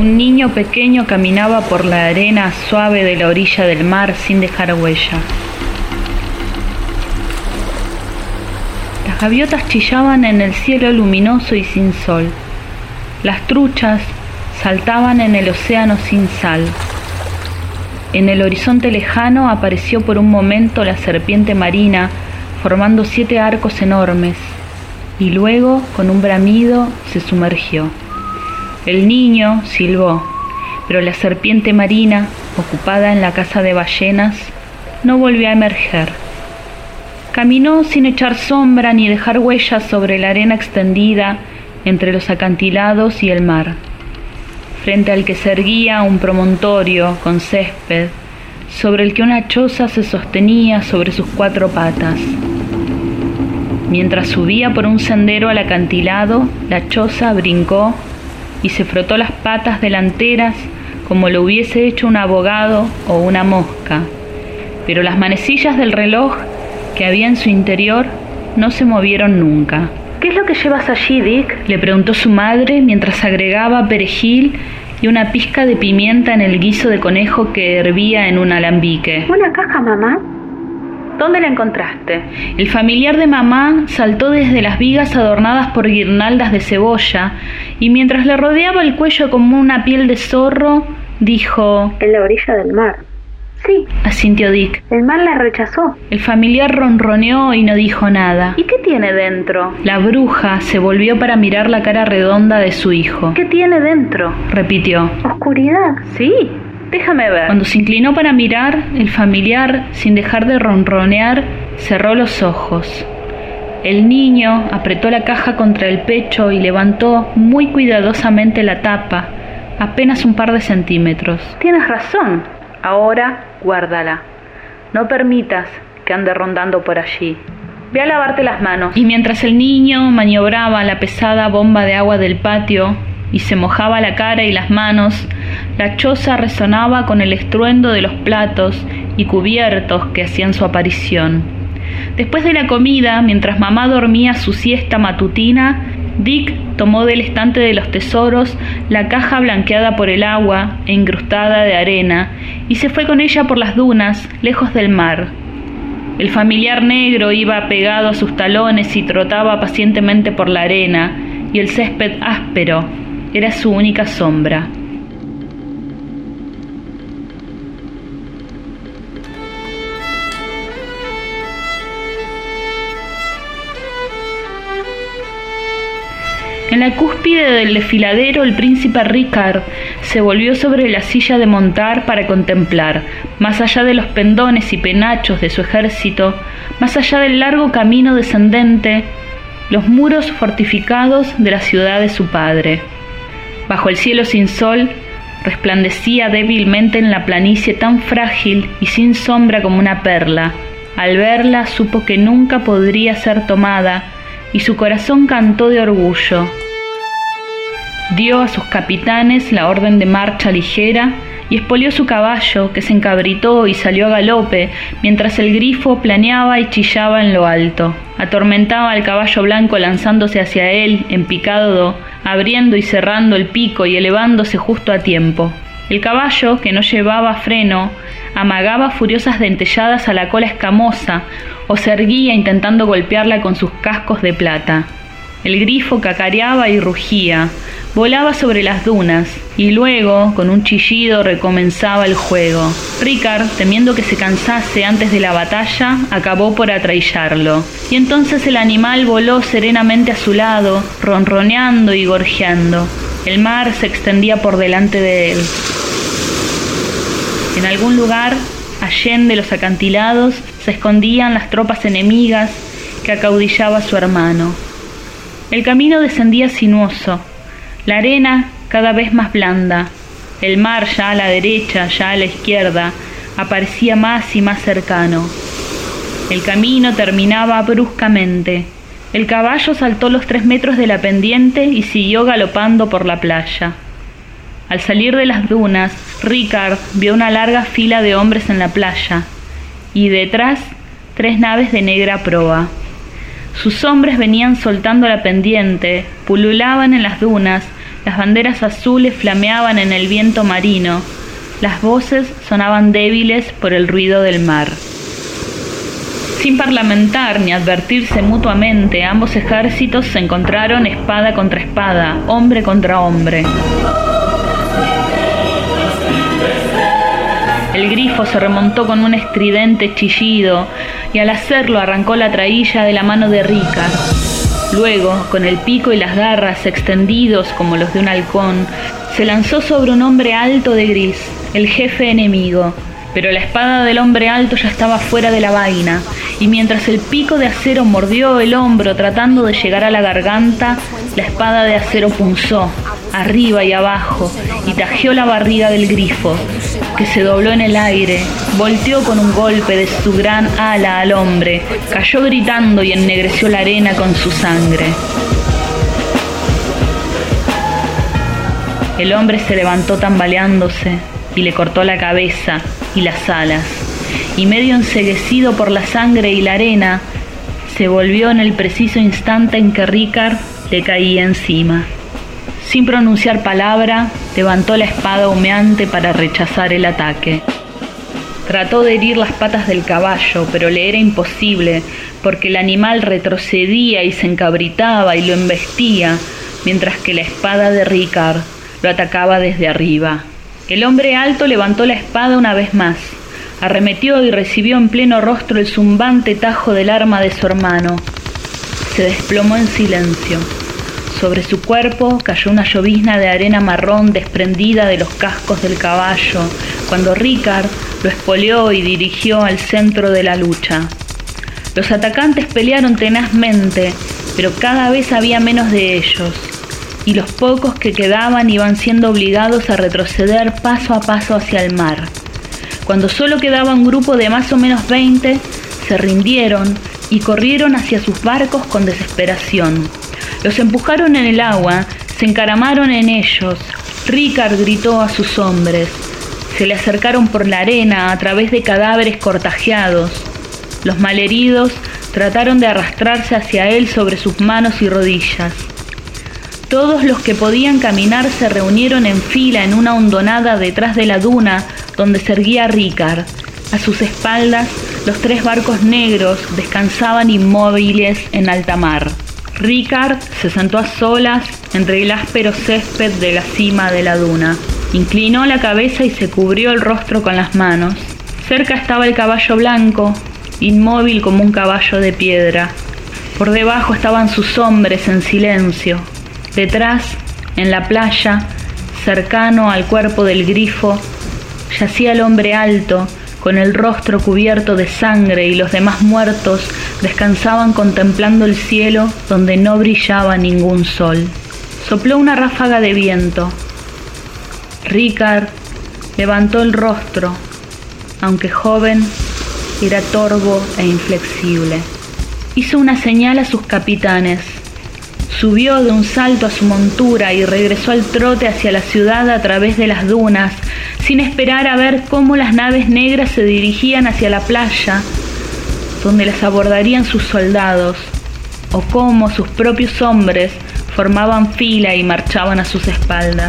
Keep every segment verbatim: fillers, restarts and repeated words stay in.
Un niño pequeño caminaba por la arena suave de la orilla del mar sin dejar huella. Las gaviotas chillaban en el cielo luminoso y sin sol. Las truchas saltaban en el océano sin sal. En el horizonte lejano apareció por un momento la serpiente marina, formando siete arcos enormes, y luego, con un bramido, se sumergió. El niño silbó, pero la serpiente marina, ocupada en la caza de ballenas, no volvió a emerger. Caminó sin echar sombra ni dejar huellas sobre la arena extendida entre los acantilados y el mar, frente al que se erguía un promontorio con césped, sobre el que una choza se sostenía sobre sus cuatro patas. Mientras subía por un sendero al acantilado, la choza brincó y se frotó las patas delanteras como lo hubiese hecho un abogado o una mosca, pero las manecillas del reloj que había en su interior no se movieron nunca. «¿Qué es lo que llevas allí, Dick?», le preguntó su madre mientras agregaba perejil y una pizca de pimienta en el guiso de conejo que hervía en un alambique. «¿Una caja, mamá? ¿Dónde la encontraste?». El familiar de mamá saltó desde las vigas adornadas por guirnaldas de cebolla y mientras le rodeaba el cuello como una piel de zorro, dijo: «En la orilla del mar». «Sí», asintió Dick. «El mar la rechazó». El familiar ronroneó y no dijo nada. «¿Y qué tiene dentro?». La bruja se volvió para mirar la cara redonda de su hijo. «¿Qué tiene dentro?», repitió. «Oscuridad». «Sí, déjame ver». Cuando se inclinó para mirar, el familiar, sin dejar de ronronear, cerró los ojos. El niño apretó la caja contra el pecho y levantó muy cuidadosamente la tapa, apenas un par de centímetros. «Tienes razón. Ahora, guárdala. No permitas que ande rondando por allí. Ve a lavarte las manos». Y mientras el niño maniobraba la pesada bomba de agua del patio y se mojaba la cara y las manos, la choza resonaba con el estruendo de los platos y cubiertos que hacían su aparición. Después de la comida, mientras mamá dormía su siesta matutina, Dick tomó del estante de los tesoros la caja blanqueada por el agua e incrustada de arena y se fue con ella por las dunas, lejos del mar. El familiar negro iba pegado a sus talones y trotaba pacientemente por la arena, y el césped áspero era su única sombra. En la cúspide del desfiladero, el príncipe Ricard se volvió sobre la silla de montar para contemplar, más allá de los pendones y penachos de su ejército, más allá del largo camino descendente, los muros fortificados de la ciudad de su padre. Bajo el cielo sin sol, resplandecía débilmente en la planicie tan frágil y sin sombra como una perla. Al verla supo que nunca podría ser tomada, y su corazón cantó de orgullo. Dio a sus capitanes la orden de marcha ligera y espolió su caballo, que se encabritó y salió a galope, mientras el grifo planeaba y chillaba en lo alto. Atormentaba al caballo blanco lanzándose hacia él, en picado, abriendo y cerrando el pico y elevándose justo a tiempo. El caballo, que no llevaba freno, amagaba furiosas dentelladas a la cola escamosa o se erguía intentando golpearla con sus cascos de plata. El grifo cacareaba y rugía, volaba sobre las dunas y luego, con un chillido, recomenzaba el juego. Ricard, temiendo que se cansase antes de la batalla, acabó por atraillarlo. Y entonces el animal voló serenamente a su lado, ronroneando y gorjeando. El mar se extendía por delante de él. En algún lugar, allende los acantilados, se escondían las tropas enemigas que acaudillaba su hermano. El camino descendía sinuoso, la arena cada vez más blanda, el mar ya a la derecha, ya a la izquierda, aparecía más y más cercano. El camino terminaba bruscamente. El caballo saltó los tres metros de la pendiente y siguió galopando por la playa. Al salir de las dunas, Ricard vio una larga fila de hombres en la playa, y detrás tres naves de negra proa. Sus hombres venían soltando la pendiente, pululaban en las dunas, Las banderas azules flameaban en el viento marino. Las voces sonaban débiles por el ruido del mar. Sin parlamentar ni advertirse mutuamente, ambos ejércitos se encontraron espada contra espada, hombre contra hombre. El grifo se remontó con un estridente chillido y al hacerlo arrancó la traílla de la mano de Ricard. Luego, con el pico y las garras extendidos como los de un halcón, se lanzó sobre un hombre alto de gris, el jefe enemigo. Pero la espada del hombre alto ya estaba fuera de la vaina, y mientras el pico de acero mordió el hombro tratando de llegar a la garganta, la espada de acero punzó, arriba y abajo, y tajeó la barriga del grifo, que se dobló en el aire, volteó con un golpe de su gran ala al hombre, cayó gritando y ennegreció la arena con su sangre. El hombre se levantó tambaleándose y le cortó la cabeza y las alas, y medio enceguecido por la sangre y la arena, se volvió en el preciso instante en que Ricard le caía encima. Sin pronunciar palabra, levantó la espada humeante para rechazar el ataque. Trató de herir las patas del caballo, pero le era imposible, porque el animal retrocedía y se encabritaba y lo embestía, mientras que la espada de Ricard lo atacaba desde arriba. El hombre alto levantó la espada una vez más, arremetió y recibió en pleno rostro el zumbante tajo del arma de su hermano. Se desplomó en silencio. Sobre su cuerpo cayó una llovizna de arena marrón desprendida de los cascos del caballo, cuando Ricard lo espoleó y dirigió al centro de la lucha. Los atacantes pelearon tenazmente, pero cada vez había menos de ellos, y los pocos que quedaban iban siendo obligados a retroceder paso a paso hacia el mar. Cuando solo quedaba un grupo de más o menos veinte, se rindieron y corrieron hacia sus barcos con desesperación. Los empujaron en el agua, se encaramaron en ellos. Ricard gritó a sus hombres. Se le acercaron por la arena a través de cadáveres cortajeados. Los malheridos trataron de arrastrarse hacia él sobre sus manos y rodillas. Todos los que podían caminar se reunieron en fila en una hondonada detrás de la duna donde se erguía Ricard. A sus espaldas, los tres barcos negros descansaban inmóviles en alta mar. Ricard se sentó a solas entre el áspero césped de la cima de la duna. Inclinó la cabeza y se cubrió el rostro con las manos. Cerca estaba el caballo blanco, inmóvil como un caballo de piedra. Por debajo estaban sus hombres en silencio. Detrás, en la playa, cercano al cuerpo del grifo, yacía el hombre alto, con el rostro cubierto de sangre, y los demás muertos descansaban contemplando el cielo donde no brillaba ningún sol. Sopló una ráfaga de viento. Ricard levantó el rostro, aunque joven, era torvo e inflexible. Hizo una señal a sus capitanes. Subió de un salto a su montura y regresó al trote hacia la ciudad a través de las dunas, sin esperar a ver cómo las naves negras se dirigían hacia la playa, donde las abordarían sus soldados, o cómo sus propios hombres formaban fila y marchaban a sus espaldas.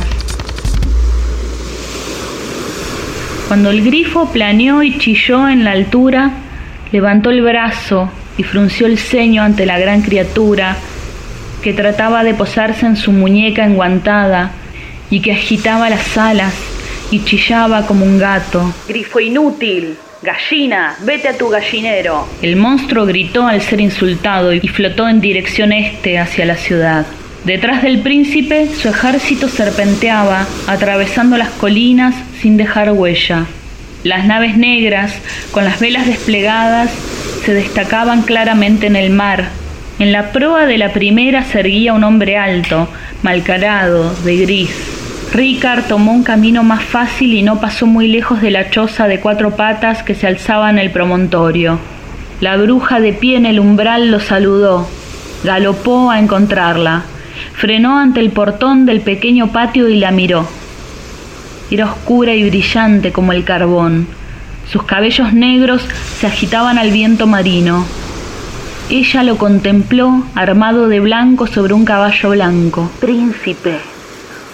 Cuando el grifo planeó y chilló en la altura, levantó el brazo y frunció el ceño ante la gran criatura que trataba de posarse en su muñeca enguantada y que agitaba las alas y chillaba como un gato. «¡Grifo inútil! ¡Gallina! ¡Vete a tu gallinero!». El monstruo gritó al ser insultado y flotó en dirección este hacia la ciudad. Detrás del príncipe, su ejército serpenteaba, atravesando las colinas sin dejar huella. Las naves negras, con las velas desplegadas, se destacaban claramente en el mar. En la proa de la primera se erguía un hombre alto, malcarado, de gris. Ricard tomó un camino más fácil y no pasó muy lejos de la choza de cuatro patas que se alzaba en el promontorio. La bruja de pie en el umbral lo saludó. Galopó a encontrarla. Frenó ante el portón del pequeño patio y la miró. Era oscura y brillante como el carbón. Sus cabellos negros se agitaban al viento marino. Ella lo contempló armado de blanco sobre un caballo blanco. «Príncipe,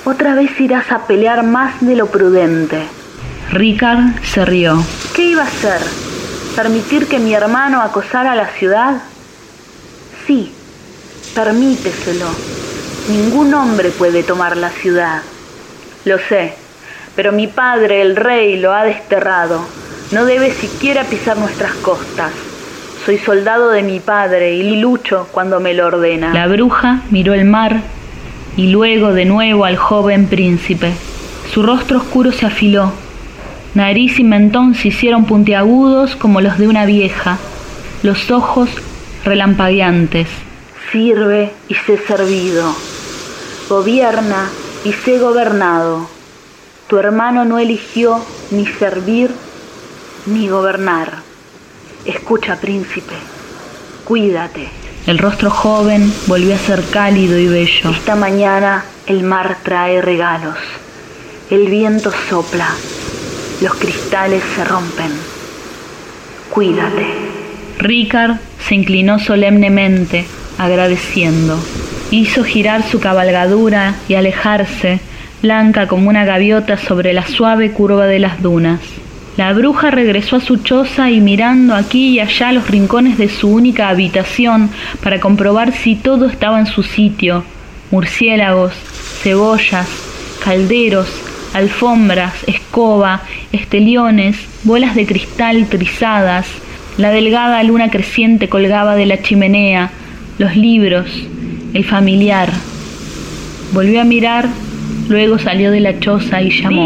Otra vez irás a pelear más de lo prudente. Ricard se rió. ¿Qué iba a hacer? ¿Permitir que mi hermano acosara la ciudad? Sí, permíteselo. Ningún hombre puede tomar la ciudad. Lo sé, pero mi padre, el rey, lo ha desterrado. No debe siquiera pisar nuestras costas. Soy soldado de mi padre y lucho cuando me lo ordena. La bruja miró el mar y luego de nuevo al joven príncipe. Su rostro oscuro se afiló. Nariz y mentón se hicieron puntiagudos como los de una vieja. Los ojos relampagueantes. Sirve y sé servido. Gobierna y sé gobernado. Tu hermano no eligió ni servir ni gobernar. Escucha, príncipe, cuídate. El rostro joven volvió a ser cálido y bello. Esta mañana el mar trae regalos. El viento sopla. Los cristales se rompen. Cuídate. Ricard se inclinó solemnemente, agradeciendo. Hizo girar su cabalgadura y alejarse, blanca como una gaviota sobre la suave curva de las dunas. La bruja regresó a su choza y mirando aquí y allá los rincones de su única habitación para comprobar si todo estaba en su sitio. Murciélagos, cebollas, calderos, alfombras, escoba, esteliones, bolas de cristal trizadas. La delgada luna creciente colgaba de la chimenea, los libros, el familiar. Volvió a mirar, luego salió de la choza y llamó.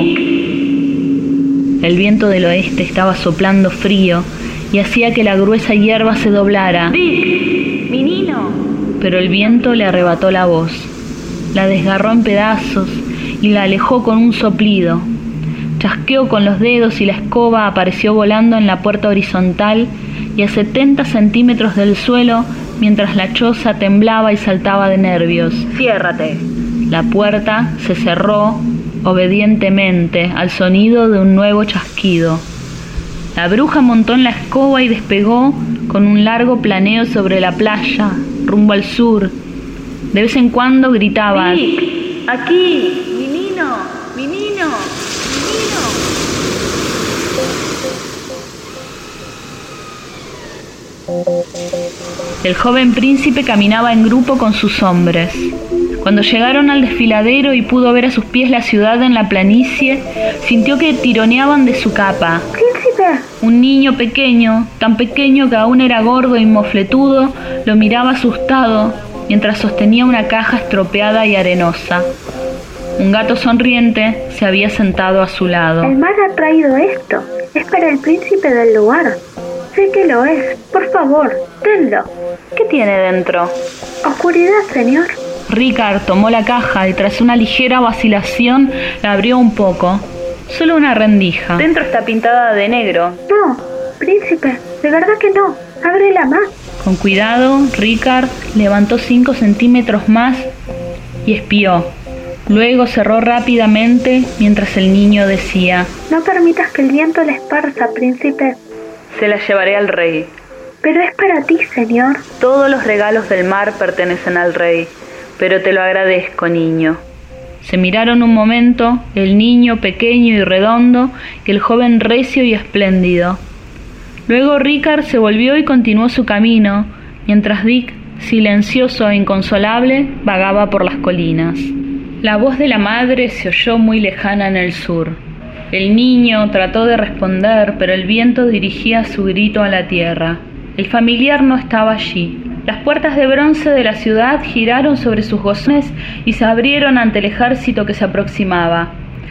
El viento del oeste estaba soplando frío y hacía que la gruesa hierba se doblara. ¡Dick! ¡Mi Nino! Pero el viento le arrebató la voz, la desgarró en pedazos y la alejó con un soplido. Chasqueó con los dedos y la escoba apareció volando en la puerta horizontal y a setenta centímetros del suelo, mientras la choza temblaba y saltaba de nervios. ¡Ciérrate! La puerta se cerró obedientemente al sonido de un nuevo chasquido. La bruja montó en la escoba y despegó con un largo planeo sobre la playa, rumbo al sur. De vez en cuando gritaba: ¡Dick! ¡Aquí! ¡Mi Nino! ¡Mi Nino! El joven príncipe caminaba en grupo con sus hombres. Cuando llegaron al desfiladero y pudo ver a sus pies la ciudad en la planicie, sintió que tironeaban de su capa. ¡Príncipe! Un niño pequeño, tan pequeño que aún era gordo y mofletudo, lo miraba asustado mientras sostenía una caja estropeada y arenosa. Un gato sonriente se había sentado a su lado. El mar ha traído esto. Es para el príncipe del lugar. Sé que lo es. Por favor, tenlo. ¿Qué tiene dentro? Oscuridad, señor. Ricard tomó la caja y tras una ligera vacilación la abrió un poco. Solo una rendija. Dentro está pintada de negro. No, príncipe, de verdad que no. Ábrela más. Con cuidado, Ricard levantó cinco centímetros más y espió. Luego cerró rápidamente mientras el niño decía: No permitas que el viento la esparza, príncipe. Se la llevaré al rey. Pero es para ti, señor. Todos los regalos del mar pertenecen al rey, pero te lo agradezco, niño. Se miraron un momento, el niño pequeño y redondo y el joven recio y espléndido. Luego Ricard se volvió y continuó su camino, mientras Dick, silencioso e inconsolable, vagaba por las colinas. La voz de la madre se oyó muy lejana en el sur. El niño trató de responder, pero el viento dirigía su grito a la tierra. El familiar no estaba allí. Las puertas de bronce de la ciudad giraron sobre sus gozones y se abrieron ante el ejército que se aproximaba.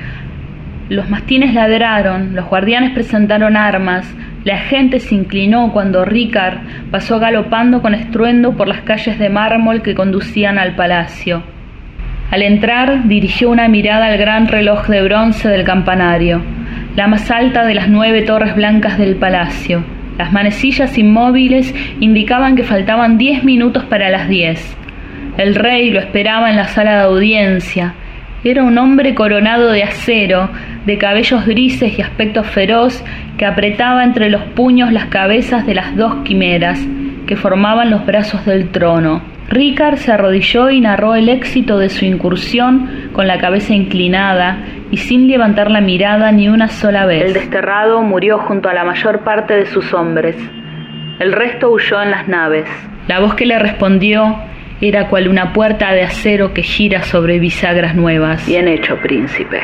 Los mastines ladraron, los guardianes presentaron armas, la gente se inclinó cuando Ricard pasó galopando con estruendo por las calles de mármol que conducían al palacio. Al entrar, dirigió una mirada al gran reloj de bronce del campanario, la más alta de las nueve torres blancas del palacio. Las manecillas inmóviles indicaban que faltaban diez minutos para las diez. El rey lo esperaba en la sala de audiencia. Era un hombre coronado de acero, de cabellos grises y aspecto feroz, que apretaba entre los puños las cabezas de las dos quimeras que formaban los brazos del trono. Ricard se arrodilló y narró el éxito de su incursión con la cabeza inclinada y sin levantar la mirada ni una sola vez. El desterrado murió junto a la mayor parte de sus hombres. El resto huyó en las naves. La voz que le respondió era cual una puerta de acero que gira sobre bisagras nuevas. Bien hecho, príncipe.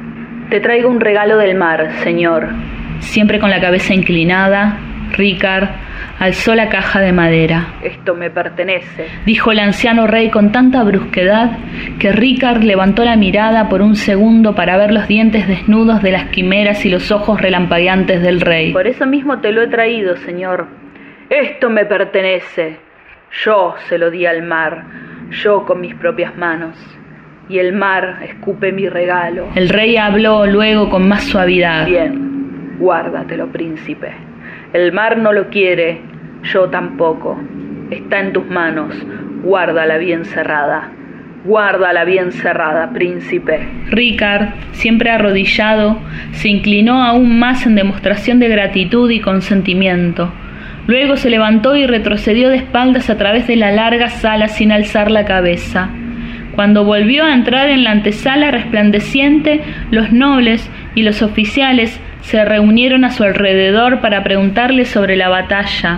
Te traigo un regalo del mar, señor. Siempre con la cabeza inclinada, Ricard alzó la caja de madera. Esto me pertenece, dijo el anciano rey con tanta brusquedad que Ricard levantó la mirada por un segundo para ver los dientes desnudos de las quimeras y los ojos relampagueantes del rey. Por eso mismo te lo he traído, señor. Esto me pertenece. Yo se lo di al mar, yo con mis propias manos. Y el mar escupe mi regalo. El rey habló luego con más suavidad. Bien, guárdatelo, príncipe. El mar no lo quiere, yo tampoco. Está en tus manos, guárdala bien cerrada. Guárdala bien cerrada, príncipe. Ricard, siempre arrodillado, se inclinó aún más en demostración de gratitud y consentimiento. Luego se levantó y retrocedió de espaldas a través de la larga sala sin alzar la cabeza. Cuando volvió a entrar en la antesala resplandeciente, los nobles y los oficiales se reunieron a su alrededor para preguntarle sobre la batalla,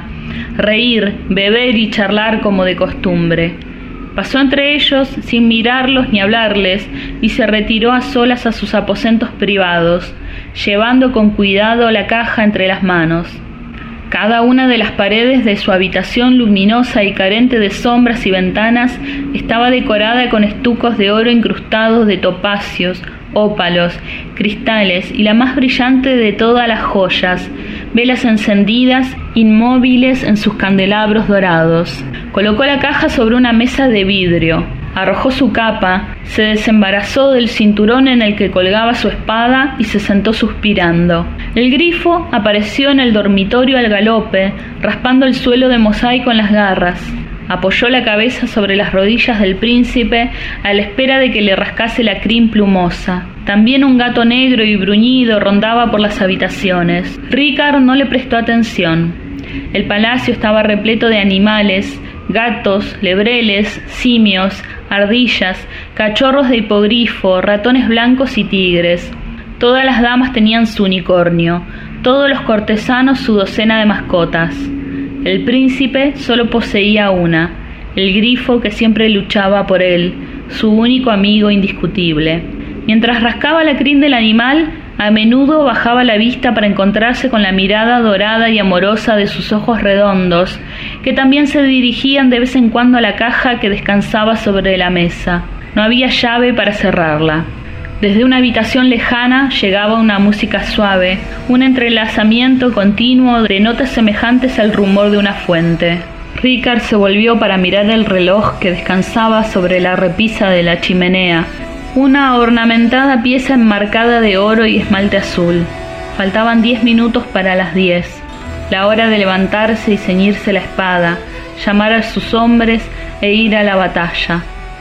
reír, beber y charlar como de costumbre. Pasó entre ellos sin mirarlos ni hablarles y se retiró a solas a sus aposentos privados, llevando con cuidado la caja entre las manos. Cada una de las paredes de su habitación luminosa y carente de sombras y ventanas estaba decorada con estucos de oro incrustados de topacios, ópalos, cristales y la más brillante de todas las joyas, velas encendidas, inmóviles en sus candelabros dorados. Colocó la caja sobre una mesa de vidrio, arrojó su capa, se desembarazó del cinturón en el que colgaba su espada y se sentó suspirando. El grifo apareció en el dormitorio al galope, raspando el suelo de mosaico en las garras. Apoyó la cabeza sobre las rodillas del príncipe a la espera de que le rascase la crin plumosa. También un gato negro y bruñido rondaba por las habitaciones. Ricard no le prestó atención. El palacio estaba repleto de animales, gatos, lebreles, simios, ardillas, cachorros de hipogrifo, ratones blancos y tigres. Todas las damas tenían su unicornio, todos los cortesanos su docena de mascotas. El príncipe solo poseía una, el grifo que siempre luchaba por él, su único amigo indiscutible. Mientras rascaba la crin del animal, a menudo bajaba la vista para encontrarse con la mirada dorada y amorosa de sus ojos redondos, que también se dirigían de vez en cuando a la caja que descansaba sobre la mesa. No había llave para cerrarla. Desde una habitación lejana llegaba una música suave, un entrelazamiento continuo de notas semejantes al rumor de una fuente. Ricard se volvió para mirar el reloj que descansaba sobre la repisa de la chimenea, una ornamentada pieza enmarcada de oro y esmalte azul. Faltaban diez minutos para las diez, la hora de levantarse y ceñirse la espada, llamar a sus hombres e ir a la batalla.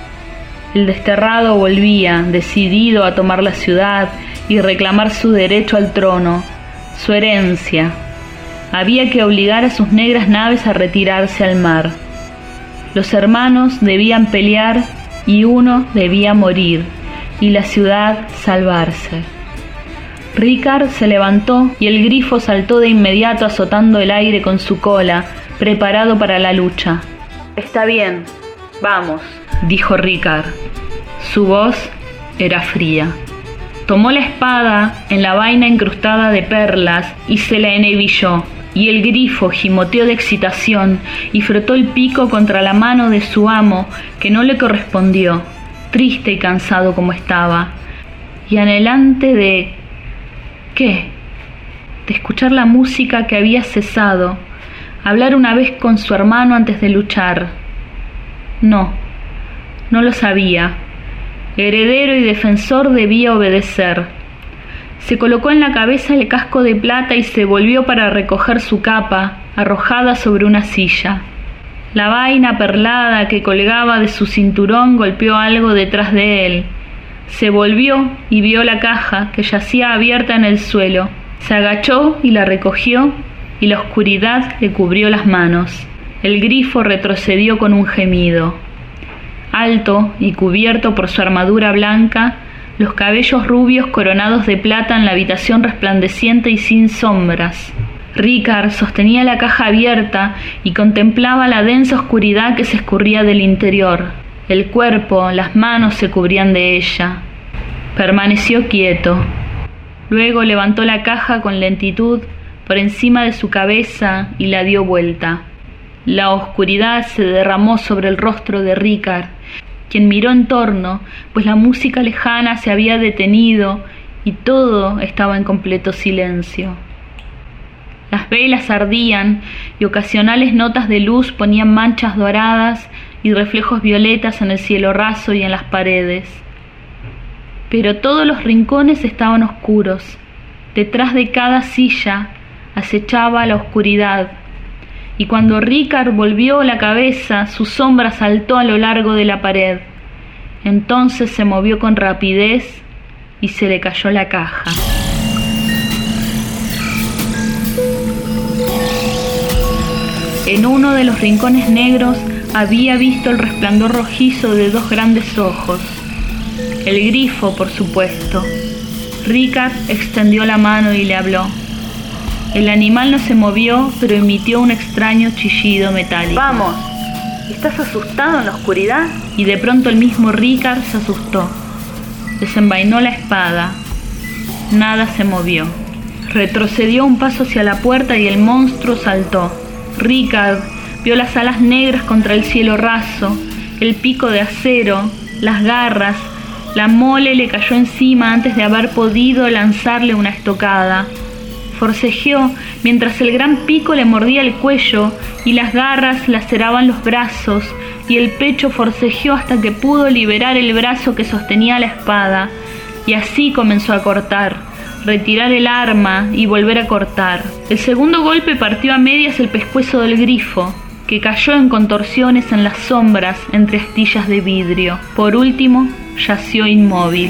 El desterrado volvía, decidido a tomar la ciudad y reclamar su derecho al trono, su herencia. Había que obligar a sus negras naves a retirarse al mar. Los hermanos debían pelear y uno debía morir, y la ciudad salvarse. Ricard se levantó y el grifo saltó de inmediato azotando el aire con su cola, preparado para la lucha. Está bien, vamos, dijo Ricard. Su voz era fría. Tomó la espada en la vaina incrustada de perlas y se la enhebilló, y el grifo gimoteó de excitación y frotó el pico contra la mano de su amo, que no le correspondió, triste y cansado como estaba, y anhelante de... ¿qué? De escuchar la música que había cesado, hablar una vez con su hermano antes de luchar. No, no lo sabía. Heredero y defensor debía obedecer. Se colocó en la cabeza el casco de plata y se volvió para recoger su capa, arrojada sobre una silla. La vaina perlada que colgaba de su cinturón golpeó algo detrás de él. Se volvió y vio la caja que yacía abierta en el suelo. Se agachó y la recogió, y la oscuridad le cubrió las manos. El grifo retrocedió con un gemido. Alto y cubierto por su armadura blanca, los cabellos rubios coronados de plata en la habitación resplandeciente y sin sombras. Ricard sostenía la caja abierta y contemplaba la densa oscuridad que se escurría del interior. El cuerpo, las manos se cubrían de ella. Permaneció quieto. Luego levantó la caja con lentitud por encima de su cabeza y la dio vuelta. La oscuridad se derramó sobre el rostro de Ricard, quien miró en torno, pues la música lejana se había detenido y todo estaba en completo silencio. Las velas ardían y ocasionales notas de luz ponían manchas doradas y reflejos violetas en el cielo raso y en las paredes. Pero todos los rincones estaban oscuros. Detrás de cada silla acechaba la oscuridad, y cuando Ricard volvió la cabeza, su sombra saltó a lo largo de la pared. Entonces se movió con rapidez y se le cayó la caja. En uno de los rincones negros había visto el resplandor rojizo de dos grandes ojos. El grifo, por supuesto. Ricard extendió la mano y le habló. El animal no se movió, pero emitió un extraño chillido metálico. Vamos, ¿estás asustado en la oscuridad? Y de pronto el mismo Ricard se asustó. Desenvainó la espada. Nada se movió. Retrocedió un paso hacia la puerta y el monstruo saltó. Ricard vio las alas negras contra el cielo raso, el pico de acero, las garras. La mole le cayó encima antes de haber podido lanzarle una estocada. Forcejeó mientras el gran pico le mordía el cuello y las garras laceraban los brazos, y el pecho forcejeó hasta que pudo liberar el brazo que sostenía la espada, y así comenzó a cortar, retirar el arma y volver a cortar. El segundo golpe partió a medias el pescuezo del grifo, que cayó en contorsiones en las sombras entre astillas de vidrio. Por último, yació inmóvil.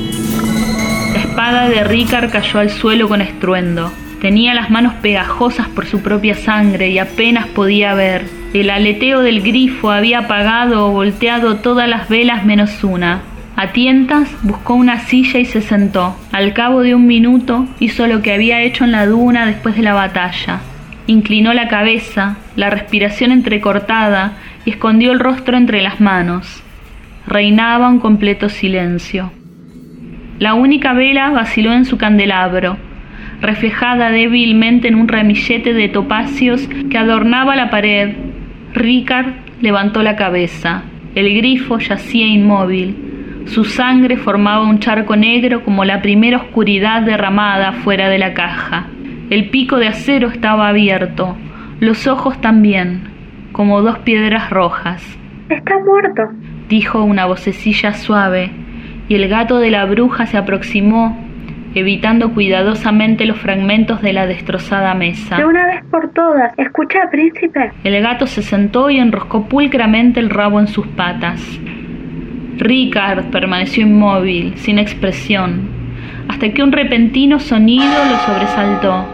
La espada de Ricard cayó al suelo con estruendo. Tenía las manos pegajosas por su propia sangre y apenas podía ver. El aleteo del grifo había apagado o volteado todas las velas menos una. A tientas buscó una silla y se sentó. Al cabo de un minuto hizo lo que había hecho en la duna después de la batalla. Inclinó la cabeza, la respiración entrecortada, y escondió el rostro entre las manos. Reinaba un completo silencio. La única vela vaciló en su candelabro, reflejada débilmente en un ramillete de topacios que adornaba la pared. Ricard levantó la cabeza. El grifo yacía inmóvil. Su sangre formaba un charco negro como la primera oscuridad derramada fuera de la caja. El pico de acero estaba abierto, los ojos también, como dos piedras rojas. Está muerto, dijo una vocecilla suave, y el gato de la bruja se aproximó, evitando cuidadosamente los fragmentos de la destrozada mesa. De una vez por todas, escucha, príncipe. El gato se sentó y enroscó pulcramente el rabo en sus patas. Ricard permaneció inmóvil, sin expresión, hasta que un repentino sonido lo sobresaltó.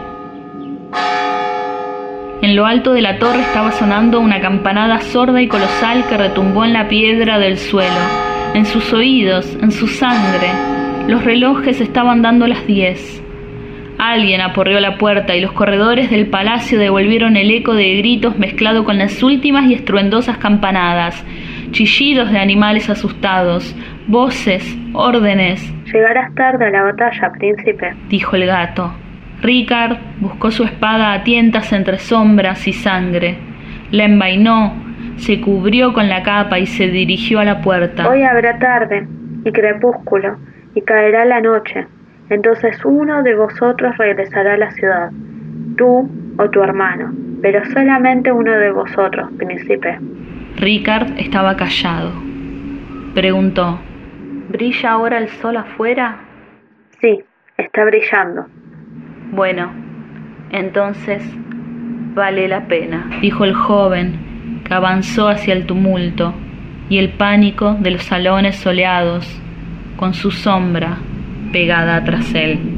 En lo alto de la torre estaba sonando una campanada sorda y colosal que retumbó en la piedra del suelo, en sus oídos, en su sangre. Los relojes estaban dando las diez. Alguien aporreó la puerta y los corredores del palacio devolvieron el eco de gritos mezclado con las últimas y estruendosas campanadas, chillidos de animales asustados, voces, órdenes. Llegarás tarde a la batalla, príncipe, dijo el gato. Ricard buscó su espada a tientas entre sombras y sangre. La envainó, se cubrió con la capa y se dirigió a la puerta. Hoy habrá tarde y crepúsculo, y caerá la noche. Entonces uno de vosotros regresará a la ciudad, tú o tu hermano, pero solamente uno de vosotros, príncipe. Ricard estaba callado. Preguntó, ¿brilla ahora el sol afuera? Sí, está brillando. Bueno, entonces vale la pena, dijo el joven, que avanzó hacia el tumulto y el pánico de los salones soleados, con su sombra pegada tras él.